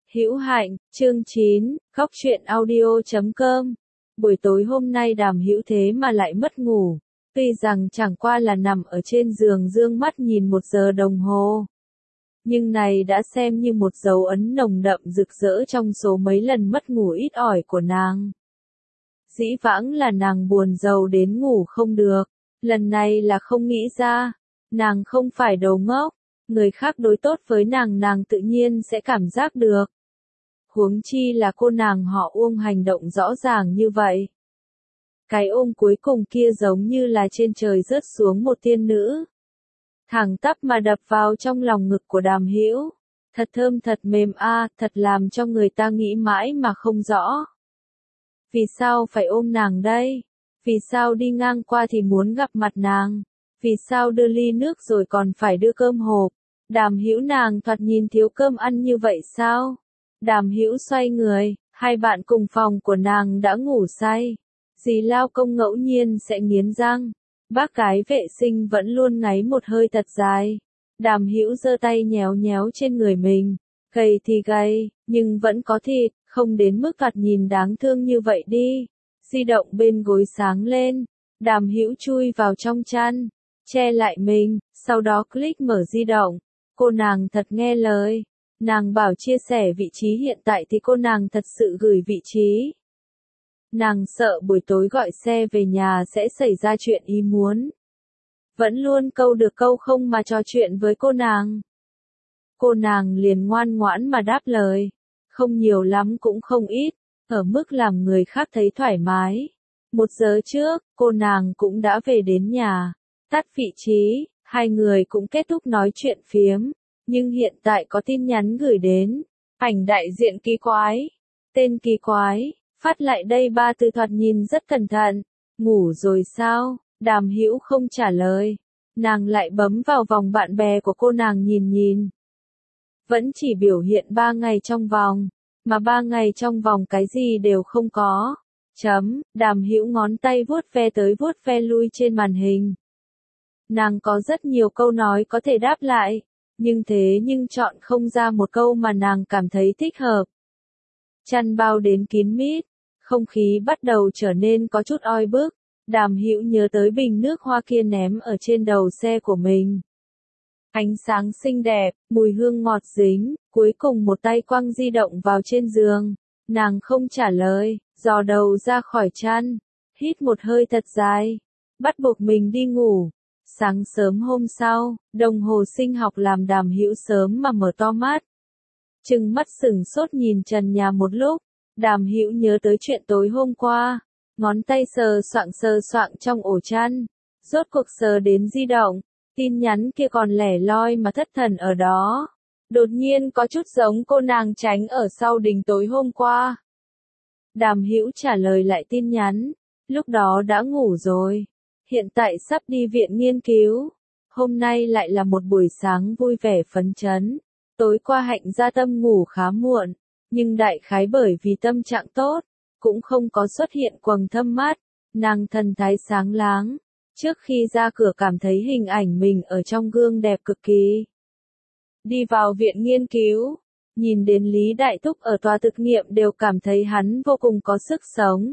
Hữu Hạnh, chương 9, Góc truyện audio.com. Buổi tối hôm nay Đàm Hữu thế mà lại mất ngủ, tuy rằng chẳng qua là nằm ở trên giường dương mắt nhìn 1 giờ đồng hồ. Nhưng này đã xem như một dấu ấn nồng đậm rực rỡ trong số mấy lần mất ngủ ít ỏi của nàng. Dĩ vãng là nàng buồn rầu đến ngủ không được, lần này là không nghĩ ra, nàng không phải đồ ngốc, người khác đối tốt với nàng tự nhiên sẽ cảm giác được. Huống chi là cô nàng họ Uông hành động rõ ràng như vậy. Cái ôm cuối cùng kia giống như là trên trời rớt xuống một tiên nữ. Thẳng tắp mà đập vào trong lòng ngực của Đàm Hữu. Thật thơm thật mềm thật làm cho người ta nghĩ mãi mà không rõ. Vì sao phải ôm nàng đây? Vì sao đi ngang qua thì muốn gặp mặt nàng? Vì sao đưa ly nước rồi còn phải đưa cơm hộp? Đàm Hữu nàng thoạt nhìn thiếu cơm ăn như vậy sao? Đàm Hữu xoay người, hai bạn cùng phòng của nàng đã ngủ say. Dì Lao Công ngẫu nhiên sẽ nghiến răng. Bác gái vệ sinh vẫn luôn ngáy một hơi thật dài. Đàm Hữu giơ tay nhéo nhéo trên người mình. Gầy thì gầy, nhưng vẫn có thịt, không đến mức thoạt nhìn đáng thương như vậy đi. Di động bên gối sáng lên. Đàm Hữu chui vào trong chăn, che lại mình, sau đó click mở di động. Cô nàng thật nghe lời. Nàng bảo chia sẻ vị trí hiện tại thì cô nàng thật sự gửi vị trí. Nàng sợ buổi tối gọi xe về nhà sẽ xảy ra chuyện ý muốn. Vẫn luôn câu được câu không mà trò chuyện với cô nàng. Cô nàng liền ngoan ngoãn mà đáp lời. Không nhiều lắm cũng không ít, ở mức làm người khác thấy thoải mái. 1 giờ trước, cô nàng cũng đã về đến nhà. Tắt vị trí, hai người cũng kết thúc nói chuyện phiếm. Nhưng hiện tại có tin nhắn gửi đến. Ảnh đại diện kỳ quái. Tên kỳ quái. Phát lại đây 3 từ thoạt nhìn rất cẩn thận. Ngủ rồi sao? Đàm Hữu không trả lời. Nàng lại bấm vào vòng bạn bè của cô nàng nhìn. Vẫn chỉ biểu hiện 3 ngày trong vòng. Mà 3 ngày trong vòng cái gì đều không có. Đàm Hữu ngón tay vuốt ve tới vuốt ve lui trên màn hình. Nàng có rất nhiều câu nói có thể đáp lại. Nhưng chọn không ra một câu mà nàng cảm thấy thích hợp. Chăn bao đến kín mít, không khí bắt đầu trở nên có chút oi bức. Đàm Hữu nhớ tới bình nước hoa kia ném ở trên đầu xe của mình. Ánh sáng xinh đẹp, mùi hương ngọt dính, cuối cùng một tay quăng di động vào trên giường. Nàng không trả lời, dò đầu ra khỏi chăn, hít một hơi thật dài, bắt buộc mình đi ngủ. Sáng sớm hôm sau, đồng hồ sinh học làm Đàm Hữu sớm mà mở to mắt. Trừng mắt sửng sốt nhìn trần nhà một lúc, Đàm Hữu nhớ tới chuyện tối hôm qua, ngón tay sờ soạng trong ổ chăn, rốt cuộc sờ đến di động, tin nhắn kia còn lẻ loi mà thất thần ở đó. Đột nhiên có chút giống cô nàng tránh ở sau đình tối hôm qua. Đàm Hữu trả lời lại tin nhắn, lúc đó đã ngủ rồi. Hiện tại sắp đi viện nghiên cứu. Hôm nay lại là một buổi sáng vui vẻ phấn chấn. Tối qua Hạnh Gia Tâm ngủ khá muộn, nhưng đại khái bởi vì tâm trạng tốt, cũng không có xuất hiện quầng thâm mắt. Nàng thần thái sáng láng. Trước khi ra cửa cảm thấy hình ảnh mình ở trong gương đẹp cực kỳ. Đi vào viện nghiên cứu, nhìn đến Lý Đại Thúc ở tòa thực nghiệm đều cảm thấy hắn vô cùng có sức sống.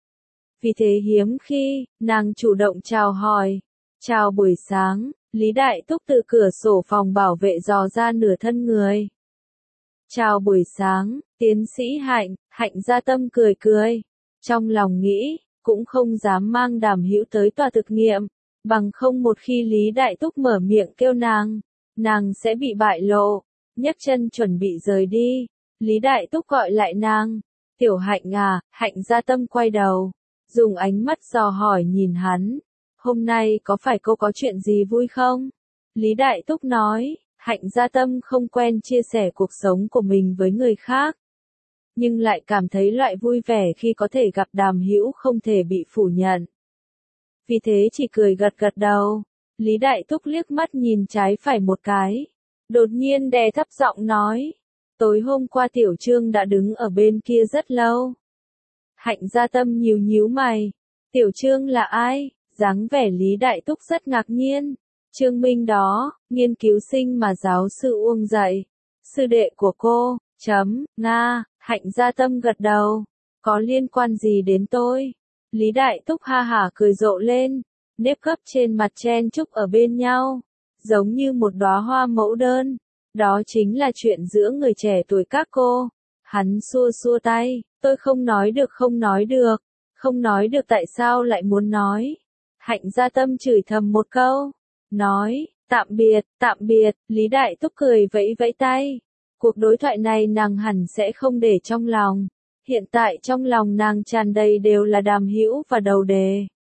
Vì thế hiếm khi, nàng chủ động chào hỏi. Chào buổi sáng, Lý Đại Thúc từ cửa sổ phòng bảo vệ dò ra nửa thân người. Chào buổi sáng, tiến sĩ Hạnh, Hạnh Gia Tâm cười. Trong lòng nghĩ, cũng không dám mang Đàm Hữu tới tòa thực nghiệm. Bằng không một khi Lý Đại Thúc mở miệng kêu nàng sẽ bị bại lộ. Nhấc chân chuẩn bị rời đi. Lý Đại Thúc gọi lại nàng. Tiểu Hạnh à, Hạnh Gia Tâm quay đầu. Dùng ánh mắt dò hỏi nhìn hắn. Hôm nay có phải cô có chuyện gì vui không? Lý Đại Thúc nói, Hạnh Gia Tâm không quen chia sẻ cuộc sống của mình với người khác. Nhưng lại cảm thấy loại vui vẻ khi có thể gặp Đàm Hữu không thể bị phủ nhận. Vì thế chỉ cười gật đầu. Lý Đại Thúc liếc mắt nhìn trái phải một cái. Đột nhiên đè thấp giọng nói. Tối hôm qua Tiểu Trương đã đứng ở bên kia rất lâu. Hạnh Gia Tâm nhíu mày. Tiểu Trương là ai? Dáng vẻ Lý Đại Thúc rất ngạc nhiên. Trương Minh đó, nghiên cứu sinh mà giáo sư Uông dạy. Sư đệ của cô, Nga, Hạnh Gia Tâm gật đầu. Có liên quan gì đến tôi? Lý Đại Túc ha hả cười rộ lên, nếp gấp trên mặt chen chúc ở bên nhau, giống như một đóa hoa mẫu đơn. Đó chính là chuyện giữa người trẻ tuổi các cô. Hắn xua xua tay, tôi không nói được không nói được. Không nói được tại sao lại muốn nói. Hạnh Gia Tâm chửi thầm một câu. Nói, tạm biệt, Lý Đại Túc cười vẫy vẫy tay. Cuộc đối thoại này nàng hẳn sẽ không để trong lòng. Hiện tại trong lòng nàng tràn đầy đều là Đàm Hữu và đầu đề.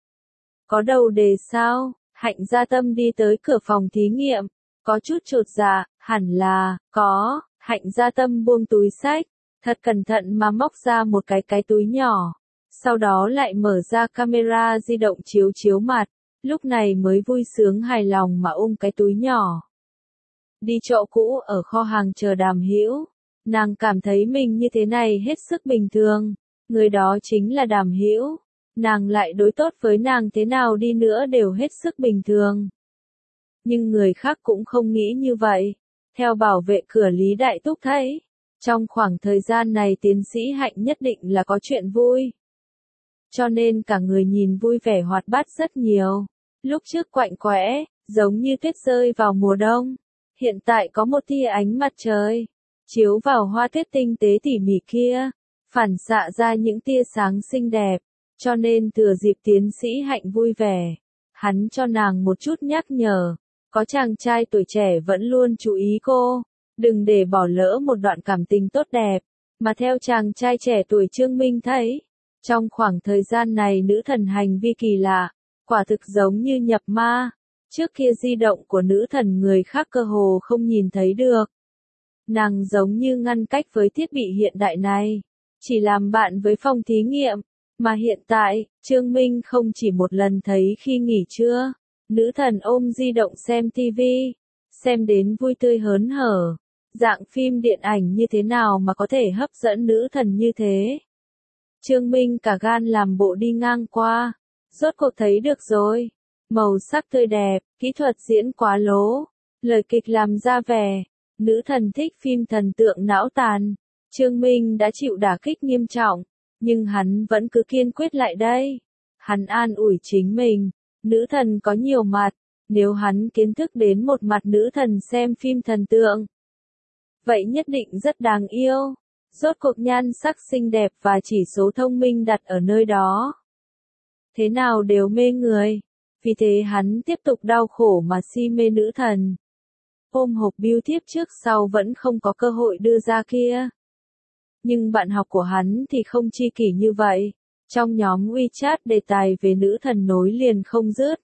Có đầu đề sao? Hạnh Gia Tâm đi tới cửa phòng thí nghiệm. Có chút chột dạ, hẳn là, có. Hạnh Gia Tâm buông túi sách. Thật cẩn thận mà móc ra một cái túi nhỏ. Sau đó lại mở ra camera di động chiếu chiếu mặt. Lúc này mới vui sướng hài lòng mà ôm cái túi nhỏ. Đi chỗ cũ ở kho hàng chờ Đàm Hữu. Nàng cảm thấy mình như thế này hết sức bình thường. Người đó chính là Đàm Hữu. Nàng lại đối tốt với nàng thế nào đi nữa đều hết sức bình thường. Nhưng người khác cũng không nghĩ như vậy. Theo bảo vệ cửa Lý Đại Túc thấy, trong khoảng thời gian này tiến sĩ Hạnh nhất định là có chuyện vui. Cho nên cả người nhìn vui vẻ hoạt bát rất nhiều. Lúc trước quạnh quẽ, giống như tuyết rơi vào mùa đông. Hiện tại có một tia ánh mặt trời, chiếu vào hoa tuyết tinh tế tỉ mỉ kia, phản xạ ra những tia sáng xinh đẹp. Cho nên thừa dịp tiến sĩ Hạnh vui vẻ, hắn cho nàng một chút nhắc nhở. Có chàng trai tuổi trẻ vẫn luôn chú ý cô, đừng để bỏ lỡ một đoạn cảm tình tốt đẹp. Mà theo chàng trai trẻ tuổi Trương Minh thấy, trong khoảng thời gian này nữ thần hành vi kỳ lạ, quả thực giống như nhập ma. Trước kia di động của nữ thần người khác cơ hồ không nhìn thấy được. Nàng giống như ngăn cách với thiết bị hiện đại này, chỉ làm bạn với phòng thí nghiệm. Mà hiện tại, Trương Minh không chỉ một lần thấy khi nghỉ trưa, nữ thần ôm di động xem TV, xem đến vui tươi hớn hở. Dạng phim điện ảnh như thế nào mà có thể hấp dẫn nữ thần như thế? Trương Minh cả gan làm bộ đi ngang qua, rốt cuộc thấy được rồi. Màu sắc tươi đẹp, kỹ thuật diễn quá lố, lời kịch làm ra vẻ. Nữ thần thích phim thần tượng não tàn. Trương Minh đã chịu đả kích nghiêm trọng, nhưng hắn vẫn cứ kiên quyết lại đây. Hắn an ủi chính mình, nữ thần có nhiều mặt, nếu hắn kiến thức đến một mặt nữ thần xem phim thần tượng, vậy nhất định rất đáng yêu. Rốt cuộc nhan sắc xinh đẹp và chỉ số thông minh đặt ở nơi đó, thế nào đều mê người. Vì thế hắn tiếp tục đau khổ mà si mê nữ thần. Ôm hộp bưu thiếp trước sau vẫn không có cơ hội đưa ra kia. Nhưng bạn học của hắn thì không chi kỷ như vậy. Trong nhóm WeChat đề tài về nữ thần nối liền không dứt.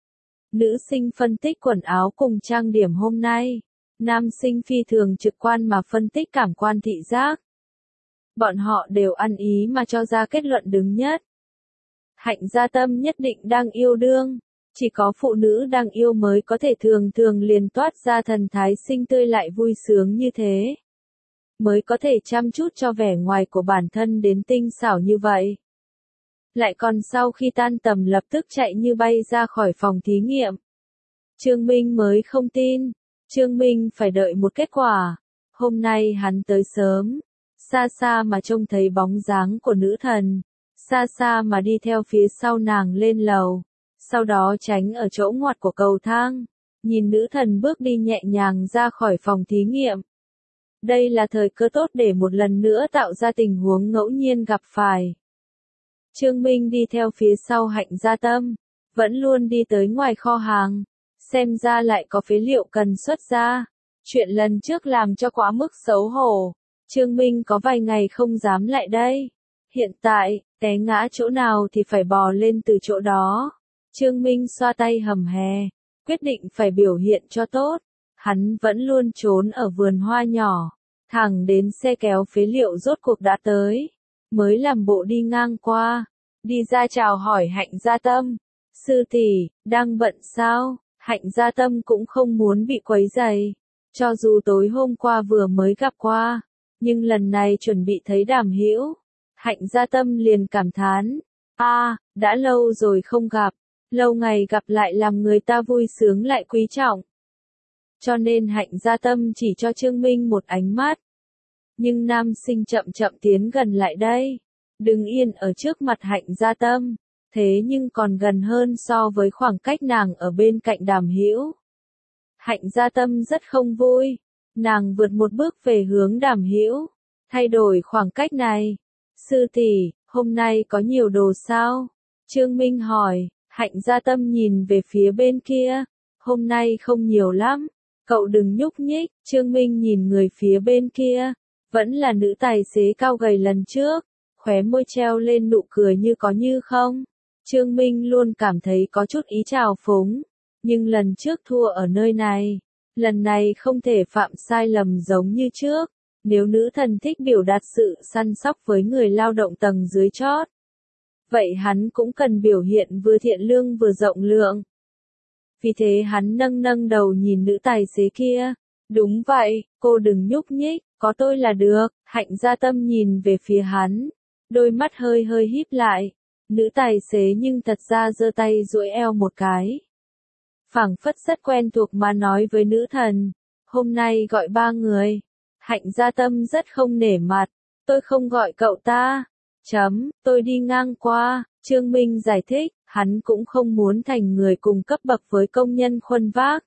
Nữ sinh phân tích quần áo cùng trang điểm hôm nay. Nam sinh phi thường trực quan mà phân tích cảm quan thị giác. Bọn họ đều ăn ý mà cho ra kết luận đứng nhất. Hạnh Gia Tâm nhất định đang yêu đương. Chỉ có phụ nữ đang yêu mới có thể thường thường liền toát ra thần thái xinh tươi lại vui sướng như thế. Mới có thể chăm chút cho vẻ ngoài của bản thân đến tinh xảo như vậy. Lại còn sau khi tan tầm lập tức chạy như bay ra khỏi phòng thí nghiệm. Trương Minh mới không tin. Trương Minh phải đợi một kết quả. Hôm nay hắn tới sớm. Xa xa mà trông thấy bóng dáng của nữ thần. Xa xa mà đi theo phía sau nàng lên lầu. Sau đó tránh ở chỗ ngoặt của cầu thang. Nhìn nữ thần bước đi nhẹ nhàng ra khỏi phòng thí nghiệm. Đây là thời cơ tốt để một lần nữa tạo ra tình huống ngẫu nhiên gặp phải. Trương Minh đi theo phía sau Hạnh Gia Tâm. Vẫn luôn đi tới ngoài kho hàng. Xem ra lại có phế liệu cần xuất ra. Chuyện lần trước làm cho quá mức xấu hổ. Trương Minh có vài ngày không dám lại đây. Hiện tại, té ngã chỗ nào thì phải bò lên từ chỗ đó. Trương Minh xoa tay hầm hè. Quyết định phải biểu hiện cho tốt. Hắn vẫn luôn trốn ở vườn hoa nhỏ. Thẳng đến xe kéo phế liệu rốt cuộc đã tới. Mới làm bộ đi ngang qua. Đi ra chào hỏi Hạnh Gia Tâm. Sư tỷ, đang bận sao? Hạnh Gia Tâm cũng không muốn bị quấy rầy. Cho dù tối hôm qua vừa mới gặp qua. Nhưng lần này chuẩn bị thấy Đàm Hữu. Hạnh Gia Tâm liền cảm thán. Đã lâu rồi không gặp. Lâu ngày gặp lại làm người ta vui sướng lại quý trọng. Cho nên Hạnh Gia Tâm chỉ cho Trương Minh một ánh mắt. Nhưng nam sinh chậm chậm tiến gần lại đây. Đứng yên ở trước mặt Hạnh Gia Tâm. Thế nhưng còn gần hơn so với khoảng cách nàng ở bên cạnh Đàm Hữu. Hạnh Gia Tâm rất không vui. Nàng vượt một bước về hướng Đàm Hữu. Thay đổi khoảng cách này. Sư tỷ, hôm nay có nhiều đồ sao? Trương Minh hỏi. Hạnh Gia Tâm nhìn về phía bên kia. Hôm nay không nhiều lắm. Cậu đừng nhúc nhích. Trương Minh nhìn người phía bên kia. Vẫn là nữ tài xế cao gầy lần trước. Khóe môi treo lên nụ cười như có như không. Trương Minh luôn cảm thấy có chút ý trào phúng. Nhưng lần trước thua ở nơi này. Lần này không thể phạm sai lầm giống như trước. Nếu nữ thần thích biểu đạt sự săn sóc với người lao động tầng dưới chót. Vậy hắn cũng cần biểu hiện vừa thiện lương vừa rộng lượng. Vì thế hắn nâng nâng đầu nhìn nữ tài xế kia. Đúng vậy, cô đừng nhúc nhích, có tôi là được. Hạnh Gia Tâm nhìn về phía hắn. Đôi mắt hơi hơi híp lại. Nữ tài xế nhưng thật ra giơ tay duỗi eo một cái. Phảng phất rất quen thuộc mà nói với nữ thần. Hôm nay gọi 3 người. Hạnh Gia Tâm rất không nể mặt. Tôi không gọi cậu ta. Tôi đi ngang qua. Trương Minh giải thích, hắn cũng không muốn thành người cùng cấp bậc với công nhân khuân vác.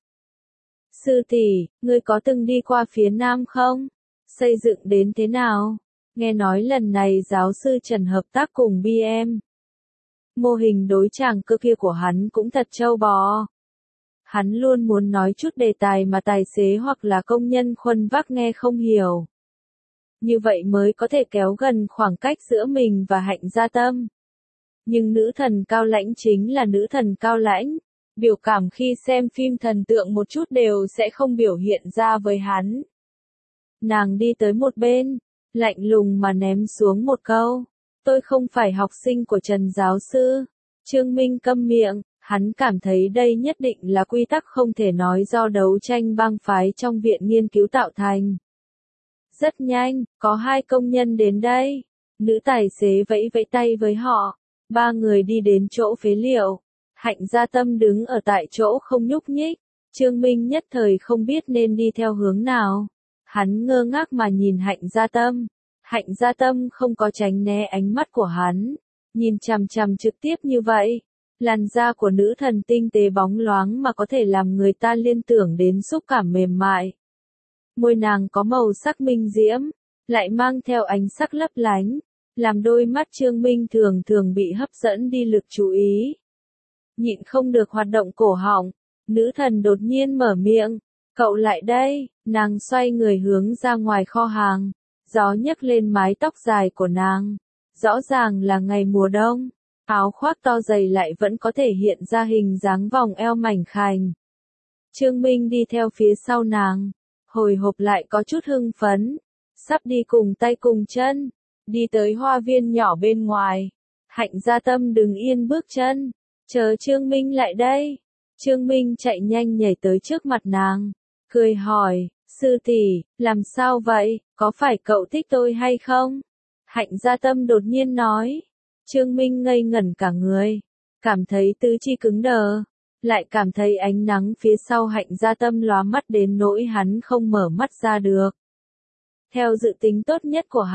Sư tỷ, ngươi có từng đi qua phía Nam không? Xây dựng đến thế nào? Nghe nói lần này giáo sư Trần hợp tác cùng BM. Mô hình đối chàng cơ kia của hắn cũng thật trâu bò. Hắn luôn muốn nói chút đề tài mà tài xế hoặc là công nhân khuân vác nghe không hiểu. Như vậy mới có thể kéo gần khoảng cách giữa mình và Hạnh Gia Tâm. Nhưng nữ thần cao lãnh chính là nữ thần cao lãnh. Biểu cảm khi xem phim thần tượng một chút đều sẽ không biểu hiện ra với hắn. Nàng đi tới một bên, lạnh lùng mà ném xuống một câu. Tôi không phải học sinh của Trần giáo sư. Trương Minh câm miệng, hắn cảm thấy đây nhất định là quy tắc không thể nói do đấu tranh bang phái trong viện nghiên cứu tạo thành. Rất nhanh, có 2 công nhân đến đây. Nữ tài xế vẫy vẫy tay với họ. 3 người đi đến chỗ phế liệu. Hạnh Gia Tâm đứng ở tại chỗ không nhúc nhích. Trương Minh nhất thời không biết nên đi theo hướng nào. Hắn ngơ ngác mà nhìn Hạnh Gia Tâm. Hạnh Gia Tâm không có tránh né ánh mắt của hắn. Nhìn chằm chằm trực tiếp như vậy. Làn da của nữ thần tinh tế bóng loáng mà có thể làm người ta liên tưởng đến xúc cảm mềm mại. Môi nàng có màu sắc minh diễm, lại mang theo ánh sắc lấp lánh, làm đôi mắt Trương Minh thường thường bị hấp dẫn đi lực chú ý. Nhịn không được hoạt động cổ họng, nữ thần đột nhiên mở miệng, cậu lại đây, nàng xoay người hướng ra ngoài kho hàng, gió nhấc lên mái tóc dài của nàng, rõ ràng là ngày mùa đông, áo khoác to dày lại vẫn có thể hiện ra hình dáng vòng eo mảnh khảnh. Trương Minh đi theo phía sau nàng, hồi hộp lại có chút hưng phấn, sắp đi cùng tay cùng chân, đi tới hoa viên nhỏ bên ngoài. Hạnh Gia Tâm đứng yên bước chân, chờ Trương Minh lại đây. Trương Minh chạy nhanh nhảy tới trước mặt nàng, cười hỏi, sư tỷ, làm sao vậy, có phải cậu thích tôi hay không? Hạnh Gia Tâm đột nhiên nói. Trương Minh ngây ngẩn cả người, cảm thấy tứ chi cứng đờ, lại cảm thấy ánh nắng phía sau Hạnh Gia Tâm lóa mắt đến nỗi hắn không mở mắt ra được. Theo dự tính tốt nhất của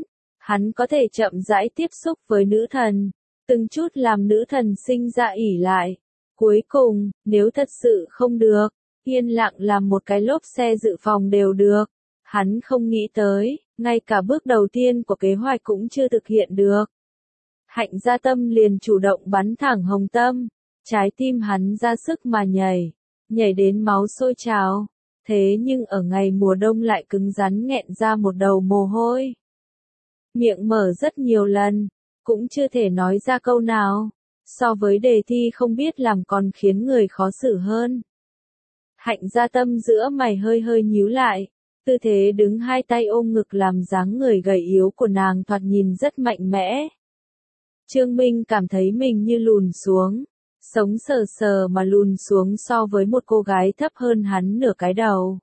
hắn có thể chậm rãi tiếp xúc với nữ thần, từng chút làm nữ thần sinh ra ỷ lại. Cuối cùng, nếu thật sự không được, yên lặng làm một cái lốp xe dự phòng đều được. Hắn không nghĩ tới, ngay cả bước đầu tiên của kế hoạch cũng chưa thực hiện được. Hạnh Gia Tâm liền chủ động bắn thẳng hồng tâm, trái tim hắn ra sức mà nhảy đến máu sôi trào. Thế nhưng ở ngày mùa đông lại cứng rắn nghẹn ra một đầu mồ hôi. Miệng mở rất nhiều lần, cũng chưa thể nói ra câu nào. So với đề thi không biết làm còn khiến người khó xử hơn. Hạnh Gia Tâm giữa mày hơi hơi nhíu lại, tư thế đứng 2 tay ôm ngực làm dáng người gầy yếu của nàng thoạt nhìn rất mạnh mẽ. Trương Minh cảm thấy mình như lùn xuống, sống sờ sờ mà lùn xuống so với một cô gái thấp hơn hắn nửa cái đầu.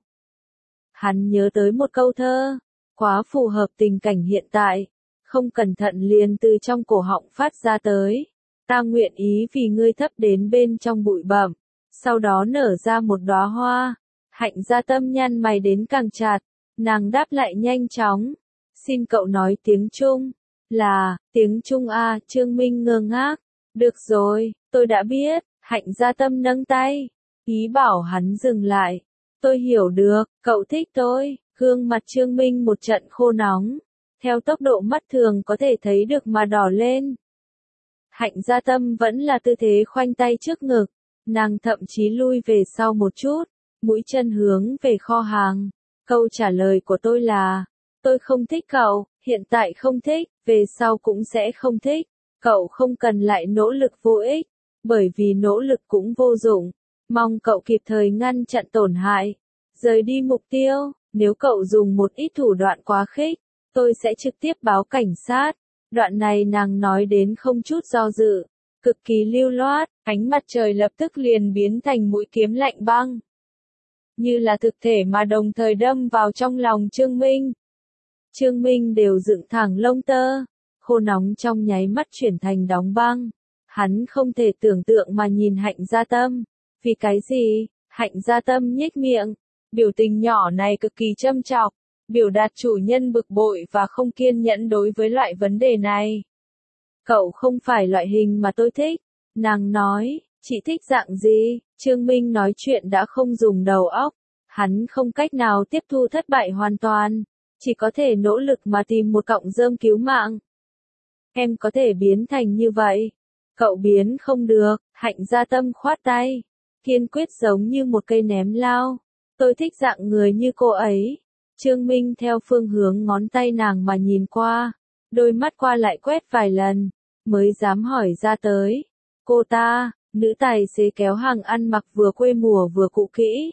Hắn nhớ tới một câu thơ, quá phù hợp tình cảnh hiện tại, không cẩn thận liền từ trong cổ họng phát ra tới. Ta nguyện ý vì ngươi thấp đến bên trong bụi bặm, sau đó nở ra một đóa hoa. Hạnh Gia Tâm nhăn mày đến càng chặt, nàng đáp lại nhanh chóng, Xin cậu nói tiếng Trung. Là, tiếng Trung à, Trương Minh ngơ ngác. Được rồi, tôi đã biết, Hạnh Gia Tâm nâng tay. Ý bảo hắn dừng lại. Tôi hiểu được, cậu thích tôi. Gương mặt Trương Minh một trận khô nóng. Theo tốc độ mắt thường có thể thấy được mà đỏ lên. Hạnh Gia Tâm vẫn là tư thế khoanh tay trước ngực. Nàng thậm chí lui về sau một chút, mũi chân hướng về kho hàng. Câu trả lời của tôi là, tôi không thích cậu, hiện tại không thích, về sau cũng sẽ không thích. Cậu không cần lại nỗ lực vô ích, bởi vì nỗ lực cũng vô dụng. Mong cậu kịp thời ngăn chặn tổn hại, rời đi mục tiêu. Nếu cậu dùng một ít thủ đoạn quá khích, tôi sẽ trực tiếp báo cảnh sát. Đoạn này nàng nói đến không chút do dự, cực kỳ lưu loát, ánh mặt trời lập tức liền biến thành mũi kiếm lạnh băng. Như là thực thể mà đồng thời đâm vào trong lòng Trương Minh. Trương Minh đều dựng thẳng lông tơ, khô nóng trong nháy mắt chuyển thành đóng băng. Hắn không thể tưởng tượng mà nhìn Hạnh Gia Tâm. Vì cái gì? Hạnh Gia Tâm nhếch miệng. Biểu tình nhỏ này cực kỳ châm chọc, biểu đạt chủ nhân bực bội và không kiên nhẫn đối với loại vấn đề này. Cậu không phải loại hình mà tôi thích. Nàng nói, chị thích dạng gì? Trương Minh nói chuyện đã không dùng đầu óc. Hắn không cách nào tiếp thu thất bại hoàn toàn. Chỉ có thể nỗ lực mà tìm một cọng rơm cứu mạng. Em có thể biến thành như vậy. Cậu biến không được. Hạnh Gia Tâm khoát tay. Kiên quyết giống như một cây ném lao. Tôi thích dạng người như cô ấy. Trương Minh theo phương hướng ngón tay nàng mà nhìn qua. Đôi mắt qua lại quét vài lần. Mới dám hỏi ra tới. Cô ta, nữ tài xế kéo hàng ăn mặc vừa quê mùa vừa cũ kỹ.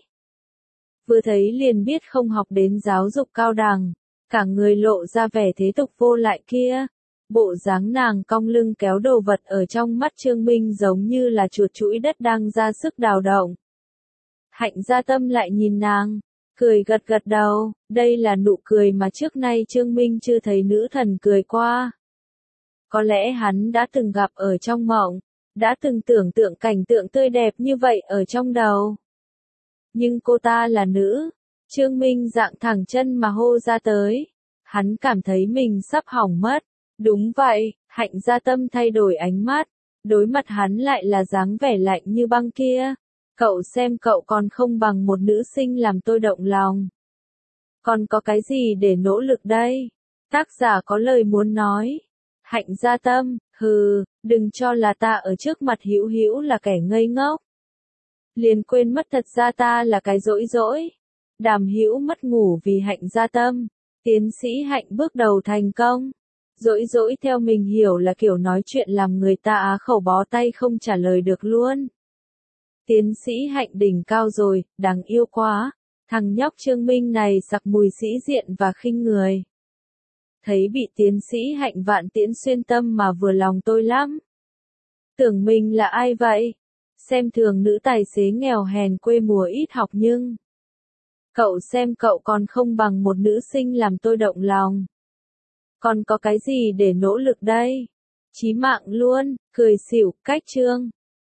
Vừa thấy liền biết không học đến giáo dục cao đẳng. Cả người lộ ra vẻ thế tục vô lại kia. Bộ dáng nàng cong lưng kéo đồ vật ở trong mắt Trương Minh giống như là chuột chũi đất đang ra sức đào động. Hạnh Gia Tâm lại nhìn nàng, cười gật gật đầu, đây là nụ cười mà trước nay Trương Minh chưa thấy nữ thần cười qua. Có lẽ hắn đã từng gặp ở trong mộng, đã từng tưởng tượng cảnh tượng tươi đẹp như vậy ở trong đầu. Nhưng cô ta là nữ. Trương Minh dạng thẳng chân mà hô ra tới. Hắn cảm thấy mình sắp hỏng mất. Đúng vậy, Hạnh Gia Tâm thay đổi ánh mắt. Đối mặt hắn lại là dáng vẻ lạnh như băng kia. Cậu xem cậu còn không bằng một nữ sinh làm tôi động lòng. Còn có cái gì để nỗ lực đây? Tác giả có lời muốn nói. Hạnh Gia Tâm, hừ, đừng cho là ta ở trước mặt Hữu Hữu là kẻ ngây ngốc. Liền quên mất thật ra ta là cái dỗi dỗi. Đàm Hữu mất ngủ vì Hạnh Gia Tâm. Tiến sĩ Hạnh bước đầu thành công. Dỗi dỗi theo mình hiểu là kiểu nói chuyện làm người ta á khẩu bó tay không trả lời được luôn. Tiến sĩ Hạnh đỉnh cao rồi, đáng yêu quá. Thằng nhóc Trương Minh này sặc mùi sĩ diện và khinh người. Thấy bị tiến sĩ Hạnh vạn tiễn xuyên tâm mà vừa lòng tôi lắm. Tưởng mình là ai vậy? Xem thường nữ tài xế nghèo hèn quê mùa ít học nhưng. Cậu xem cậu còn không bằng một nữ sinh làm tôi động lòng. Còn có cái gì để nỗ lực đây? Chí mạng luôn, cười xỉu, cách chương.